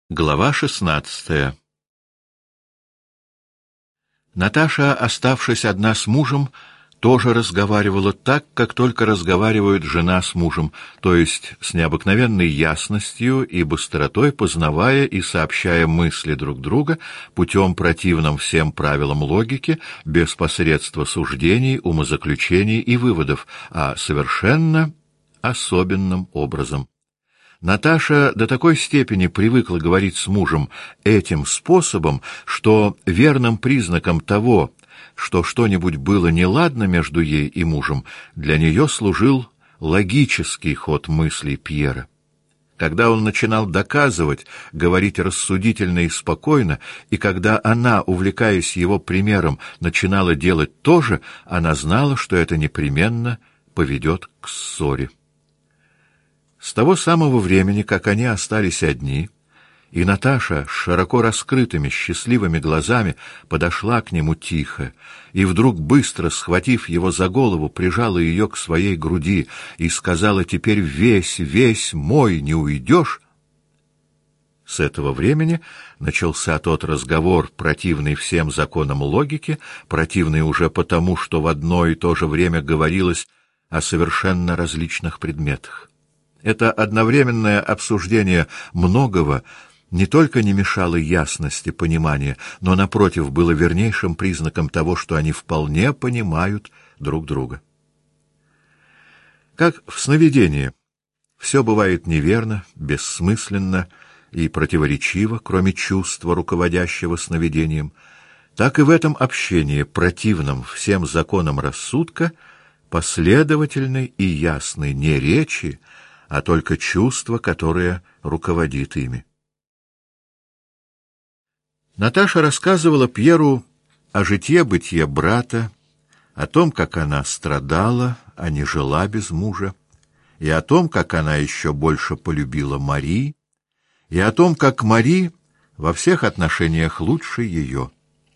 Глава 16. Наташа, оставшись одна с мужем, тоже разговаривала так, как только разговаривает жена с мужем, то есть с необыкновенной ясностью и быстротой, познавая и сообщая мысли друг друга путем противным всем правилам логики, без посредства суждений, умозаключений и выводов, а совершенно особенным образом. Наташа до такой степени привыкла говорить с мужем этим способом, что верным признаком того, что что-нибудь было неладно между ей и мужем, для нее служил логический ход мыслей Пьера. Когда он начинал доказывать, говорить рассудительно и спокойно, и когда она, увлекаясь его примером, начинала делать то же, она знала, что это непременно поведет к ссоре. С того самого времени, как они остались одни, и Наташа с широко раскрытыми счастливыми глазами подошла к нему тихо, и вдруг, быстро схватив его за голову, прижала ее к своей груди и сказала: «Теперь весь мой, не уйдешь». С этого времени начался тот разговор, противный всем законам логики, противный уже потому, что в одно и то же время говорилось о совершенно различных предметах. Это одновременное обсуждение многого не только не мешало ясности понимания, но, напротив, было вернейшим признаком того, что они вполне понимают друг друга. Как в сновидении, все бывает неверно, бессмысленно и противоречиво, кроме чувства, руководящего сновидением, так и в этом общении, противном всем законам рассудка, последовательной и ясной не речи, а только чувство, которое руководит ими. Наташа рассказывала Пьеру о житье-бытие брата, о том, как она страдала, а не жила без мужа, и о том, как она еще больше полюбила Мари, и о том, как Мари во всех отношениях лучше ее.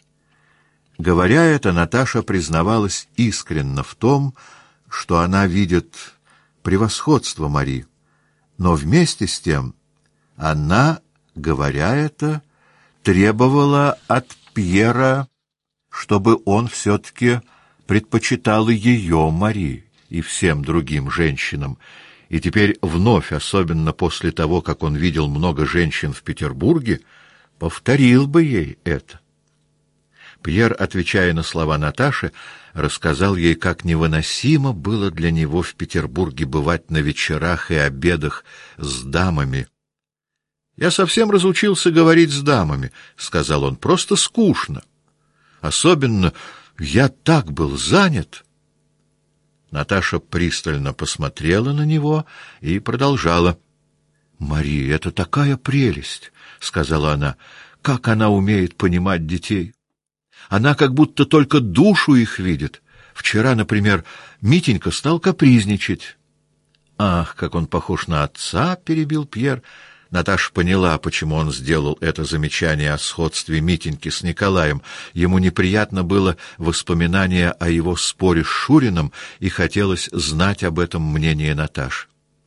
Говоря это, Наташа признавалась искренно в том, что она видит превосходство Мари, но вместе с тем она, говоря это, требовала от Пьера, чтобы он все-таки предпочитал ее Мари и всем другим женщинам, и теперь вновь, особенно после того, как он видел много женщин в Петербурге, повторил бы ей это. Пьер, отвечая на слова Наташи, рассказал ей, как невыносимо было для него в Петербурге бывать на вечерах и обедах с дамами. «Я совсем разучился говорить с дамами», — сказал он, — «просто скучно. Особенно я так был занят». Наташа пристально посмотрела на него и продолжала. «Мари, это такая прелесть», — сказала она, — «как она умеет понимать детей». Она как будто только душу их видит. Вчера, например, Митенька стал капризничать. «Ах, как он похож на отца!» — перебил Пьер. Наташа поняла, почему он сделал это замечание о сходстве Митеньки с Николаем. Ему неприятно было воспоминание о его споре с Шуриным, и хотелось знать об этом мнение Наташи.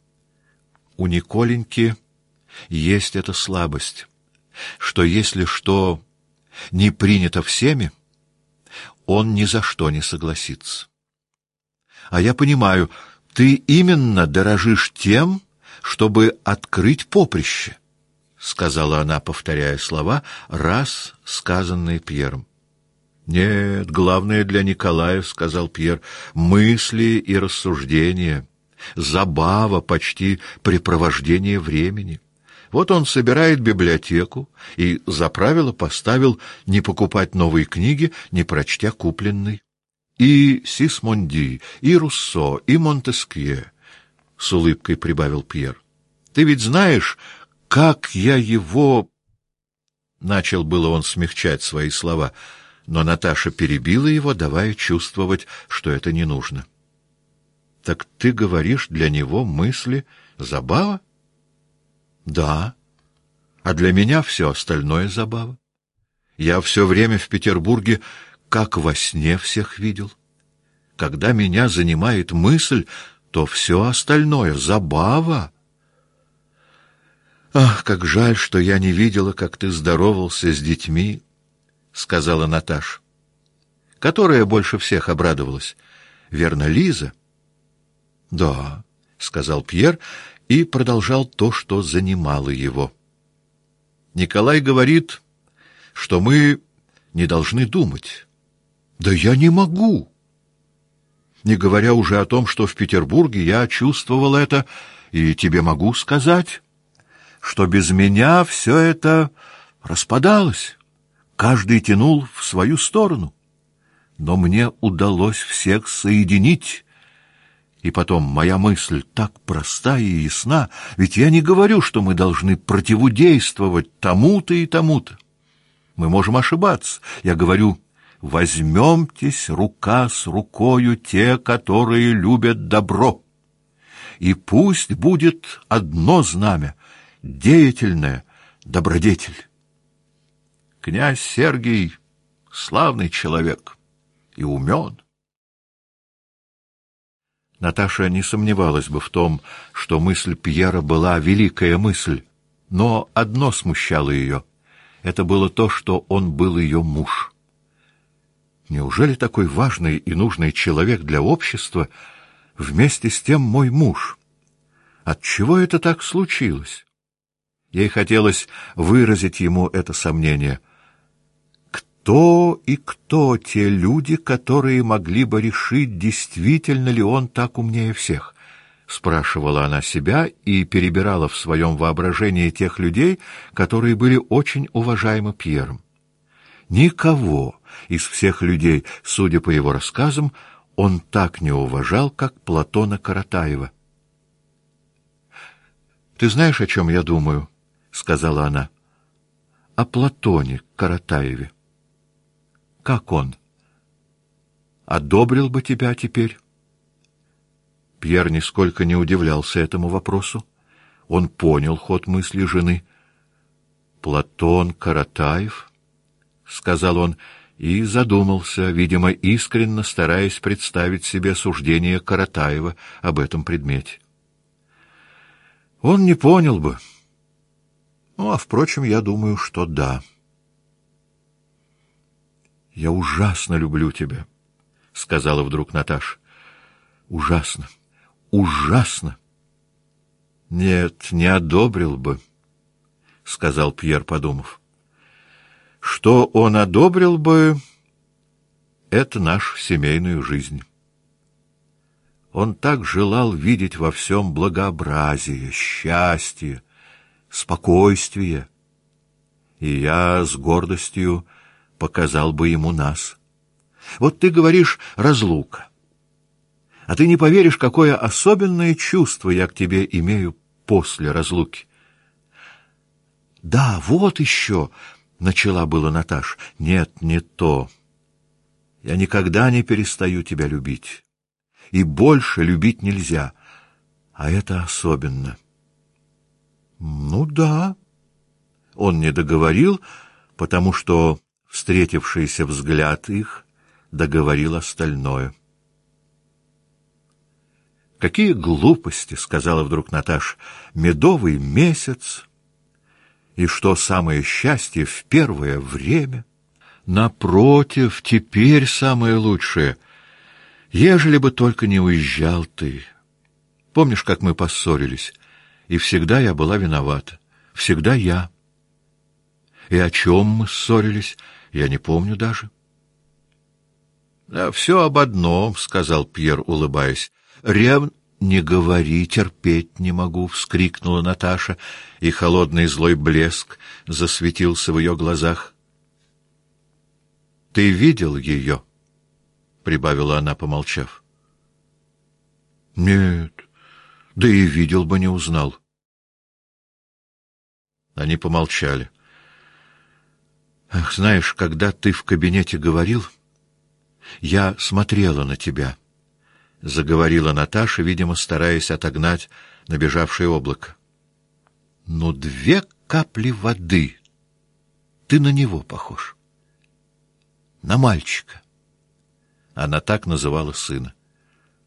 У Николеньки есть эта слабость, что если что не принято всеми, он ни за что не согласится. А я понимаю, ты именно дорожишь тем, чтобы открыть поприще, — сказала она, повторяя слова, раз сказанные Пьером. Нет, главное для Николая, — сказал Пьер, — мысли и рассуждения, забава, почти препровождение времени. Вот он собирает библиотеку и за правило поставил не покупать новые книги, не прочтя купленной. И Сисмонди, и Руссо, и Монтескье, — с улыбкой прибавил Пьер. Ты ведь знаешь, как я его... Начал было он смягчать свои слова, но Наташа перебила его, давая чувствовать, что это не нужно. Так ты говоришь, для него мысли забава? Да, а для меня все остальное забава. Я все время в Петербурге как во сне всех видел. Когда меня занимает мысль, то все остальное забава. Ах, как жаль, что я не видела, как ты здоровался с детьми, сказала Наташа, которая больше всех обрадовалась. Верно, Лиза? Да, сказал Пьер и продолжал то, что занимало его. Николай говорит, что мы не должны думать. Да я не могу. Не говоря уже о том, что в Петербурге я чувствовал это, и тебе могу сказать, что без меня все это распадалось. Каждый тянул в свою сторону. Но мне удалось всех соединить. И потом, моя мысль так проста и ясна, ведь я не говорю, что мы должны противодействовать тому-то и тому-то. Мы можем ошибаться. Я говорю: возьмемтесь рука с рукою те, которые любят добро. И пусть будет одно знамя — деятельное, добродетель. Князь Сергий — славный человек и умен. Наташа не сомневалась бы в том, что мысль Пьера была великая мысль, но одно смущало ее — это было то, что он был ее муж. Неужели такой важный и нужный человек для общества вместе с тем мой муж? Отчего это так случилось? Ей хотелось выразить ему это сомнение. Кто те люди, которые могли бы решить, действительно ли он так умнее всех? Спрашивала она себя и перебирала в своем воображении тех людей, которые были очень уважаемы Пьером. Никого из всех людей, судя по его рассказам, он так не уважал, как Платона Каратаева. «Ты знаешь, о чем я думаю?» — сказала она. «О Платоне Каратаеве. Как он? Одобрил бы тебя теперь?» Пьер нисколько не удивлялся этому вопросу. Он понял ход мысли жены. «Платон Каратаев», — сказал он, и задумался, видимо, искренне стараясь представить себе суждение Каратаева об этом предмете. Он не понял бы. Ну, а впрочем, я думаю, что да. «Я ужасно люблю тебя», — сказала вдруг Наташа. «Ужасно, ужасно». «Нет, не одобрил бы», — сказал Пьер, подумав. «Что он одобрил бы, это нашу семейную жизнь. Он так желал видеть во всем благообразие, счастье, спокойствие, и я с гордостью показал бы ему нас. Вот ты говоришь «разлука», а ты не поверишь, какое особенное чувство я к тебе имею после разлуки. Да, вот еще, — начала было Наташа. Нет, не то. Я никогда не перестаю тебя любить. И больше любить нельзя, а это особенно. Ну да. Он не договорил, потому что встретившийся взгляд их договорил остальное. «Какие глупости!» — сказала вдруг Наташа. «Медовый месяц, и что самое счастье в первое время? Напротив, теперь самое лучшее, ежели бы только не уезжал ты. Помнишь, как мы поссорились, и всегда я была виновата, всегда я. И о чем мы ссорились, я не помню даже». «Все об одном», — сказал Пьер, улыбаясь. «Не говори, терпеть не могу», — вскрикнула Наташа, и холодный злой блеск засветился в ее глазах. «Ты видел ее?» — прибавила она, помолчав. «Нет, да и видел бы, не узнал». Они помолчали. «Ах, знаешь, когда ты в кабинете говорил, я смотрела на тебя», — заговорила Наташа, видимо, стараясь отогнать набежавшее облако. «Ну, 2 капли воды. Ты на него похож. На мальчика». Она так называла сына.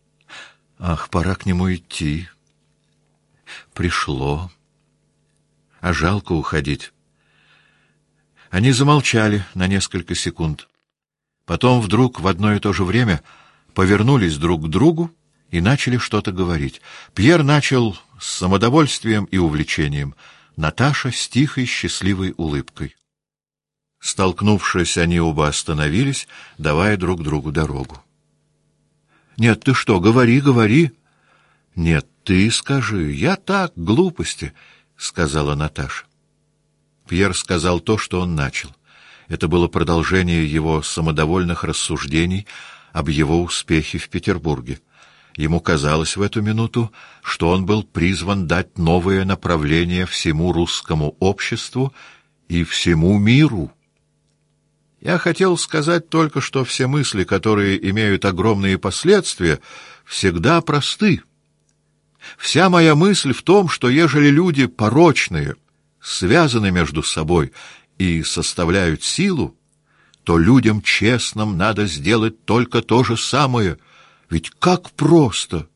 «Ах, пора к нему идти. Пришло. А жалко уходить. Они замолчали на несколько секунд. Потом вдруг в одно и то же время повернулись друг к другу и начали что-то говорить. Пьер начал с самодовольствием и увлечением, Наташа с тихой, счастливой улыбкой. Столкнувшись, они оба остановились, давая друг другу дорогу. — Нет, ты что, говори, говори. — Нет, ты скажи. Я так, глупости, — сказала Наташа. Пьер сказал то, что он начал. Это было продолжение его самодовольных рассуждений об его успехе в Петербурге. Ему казалось в эту минуту, что он был призван дать новое направление всему русскому обществу и всему миру. Я хотел сказать только, что все мысли, которые имеют огромные последствия, всегда просты. Вся моя мысль в том, что ежели люди порочные связаны между собой и составляют силу, то людям честным надо сделать только то же самое. Ведь как просто!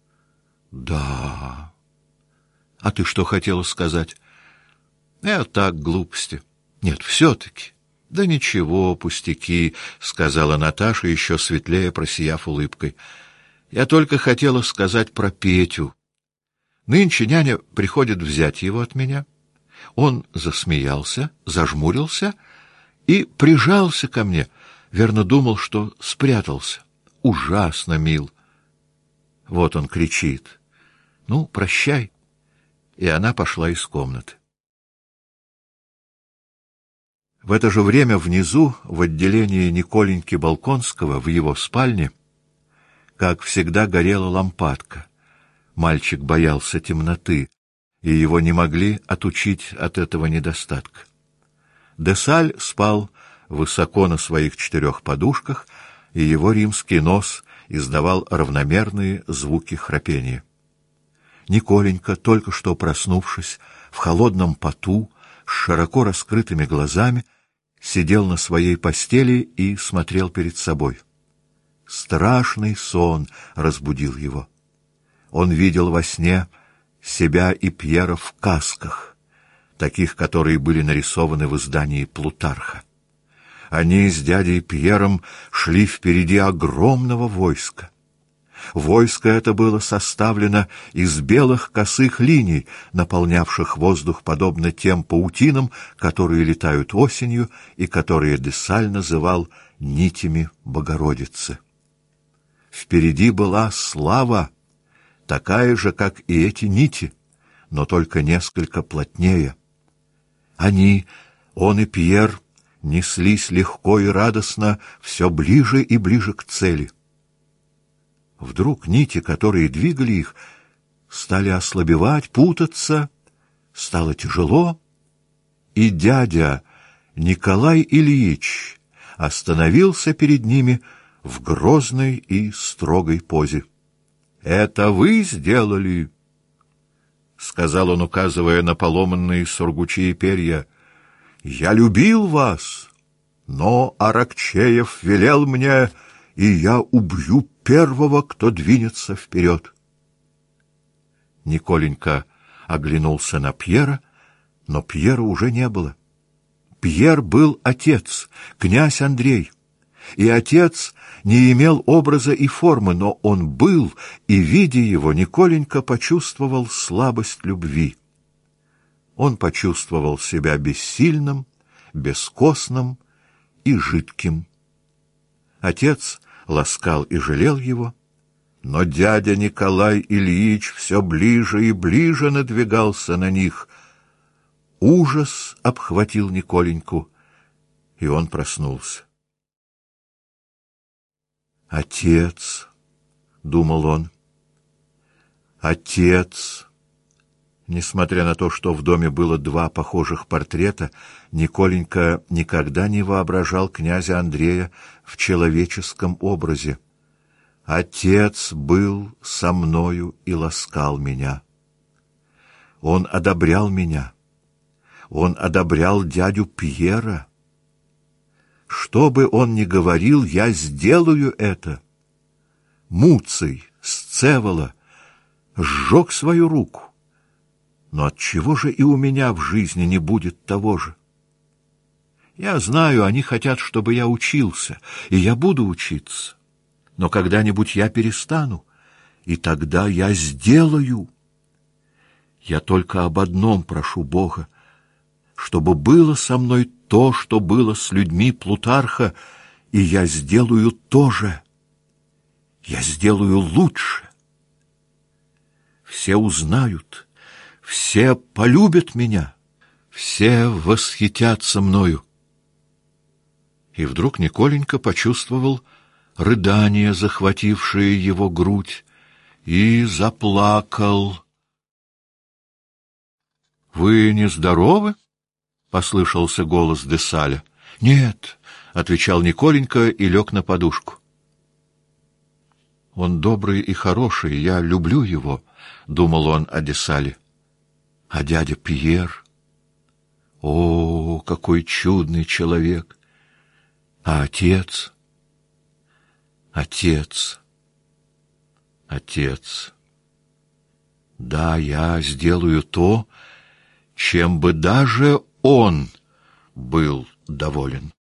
Да. А ты что хотела сказать? Так, глупости. Нет, все-таки. Да ничего, пустяки, сказала Наташа, еще светлее просияв улыбкой. Я только хотела сказать про Петю. Нынче няня приходит взять его от меня. Он засмеялся, зажмурился и прижался ко мне. Верно, думал, что спрятался. Ужасно мил. Вот он кричит. Ну, прощай. И она пошла из комнаты. В это же время внизу, в отделении Николеньки Болконского, в его спальне, как всегда, горела лампадка. Мальчик боялся темноты, и его не могли отучить от этого недостатка. Десаль спал высоко на своих 4 подушках, и его римский нос издавал равномерные звуки храпения. Николенька, только что проснувшись, в холодном поту, с широко раскрытыми глазами, сидел на своей постели и смотрел перед собой. Страшный сон разбудил его. Он видел во сне себя и Пьера в касках, таких, которые были нарисованы в издании Плутарха. Они с дядей Пьером шли впереди огромного войска. Войско это было составлено из белых косых линий, наполнявших воздух подобно тем паутинам, которые летают осенью и которые Десаль называл нитями Богородицы. Впереди была слава, такая же, как и эти нити, но только несколько плотнее. Они, он и Пьер, неслись легко и радостно все ближе и ближе к цели. Вдруг нити, которые двигали их, стали ослабевать, путаться, стало тяжело, и дядя Николай Ильич остановился перед ними в грозной и строгой позе. «Это вы сделали?» — сказал он, указывая на поломанные сургучи перья. «Я любил вас, но Аракчеев велел мне, и я убью первого, кто двинется вперед». Николенька оглянулся на Пьера, но Пьера уже не было. Пьер был отец, князь Андрей. И отец не имел образа и формы, но он был, и, видя его, Николенька почувствовал слабость любви. Он почувствовал себя бессильным, бескостным и жидким. Отец ласкал и жалел его, но дядя Николай Ильич все ближе и ближе надвигался на них. Ужас обхватил Николеньку, и он проснулся. «Отец», — думал он, — «отец». Несмотря на то, что в доме было 2 похожих портрета, Николенька никогда не воображал князя Андрея в человеческом образе. Отец был со мною и ласкал меня. Он одобрял меня. Он одобрял дядю Пьера. Что бы он ни говорил, я сделаю это. Муций, Сцевола, сжег свою руку. Но отчего же и у меня в жизни не будет того же? Я знаю, они хотят, чтобы я учился, и я буду учиться. Но когда-нибудь я перестану, и тогда я сделаю. Я только об одном прошу Бога, чтобы было со мной то, что было с людьми Плутарха, и я сделаю то же. Я сделаю лучше. Все узнают, все полюбят меня, все восхитятся мною. И вдруг Николенька почувствовал рыдание, захватившее его грудь, и заплакал. — Вы нездоровы? — послышался голос де Салля. — Нет, — отвечал Николенька и лег на подушку. — Он добрый и хороший, я люблю его, — думал он о де Салле. А дядя Пьер? О, какой чудный человек! А отец? Отец. Отец. Да, я сделаю то, чем бы даже он был доволен.